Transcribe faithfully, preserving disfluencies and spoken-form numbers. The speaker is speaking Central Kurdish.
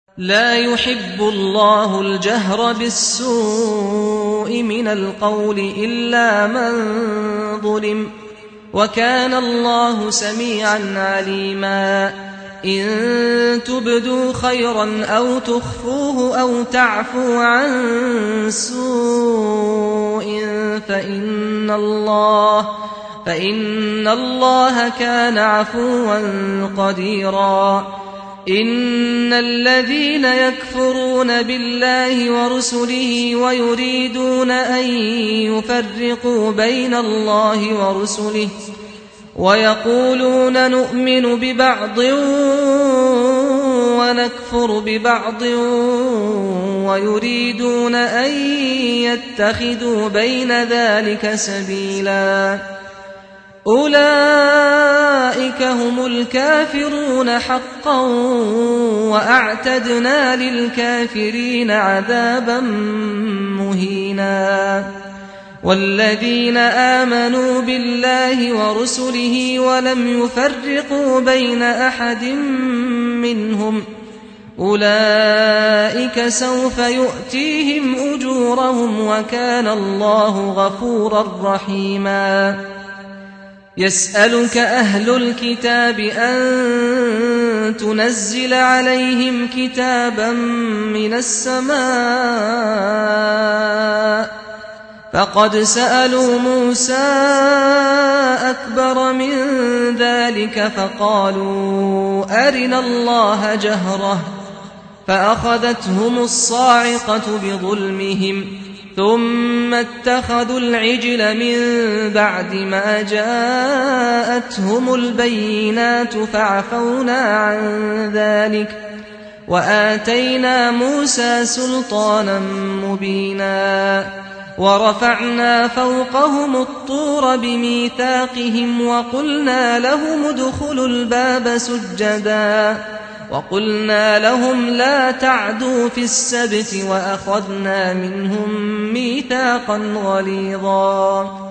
لا يحب الله الجهر بالسوء من القول إلا من ظلم، وكان الله سميعا عليما. إن تبدوا خيرا أو تخفوه أو تعفو عن سوء فإن الله, فإن الله كان عفوا قديرا. إن الذين يكفرون بالله ورسله ويريدون أن يفرقوا بين الله ورسله ويقولون نؤمن ببعض ونكفر ببعض ويريدون أن يتخذوا بين ذلك سبيلا، أولئك هم الكافرون حقا وأعتدنا للكافرين عذابا مهينا. والذين آمنوا بالله ورسله ولم يفرقوا بين أحد منهم أولئك سوف يؤتيهم أجورهم وكان الله غفورا رحيما. يسألك أهل الكتاب أن تنزل عليهم كتابا من السماء، فقد سألوا موسى أكبر من ذلك فقالوا أرنا الله جهرة، فأخذتهم الصاعقة بظلمهم ثم اتخذوا العجل من بعد ما جاءتهم البينات فعفونا عن ذلك وآتينا موسى سلطانا مبينا. ورفعنا فوقهم الطور بميثاقهم وقلنا لهم ادخلوا الباب سجدا وقلنا لهم لا تعدوا في السبت وأخذنا منهم ميثاقا غليظا.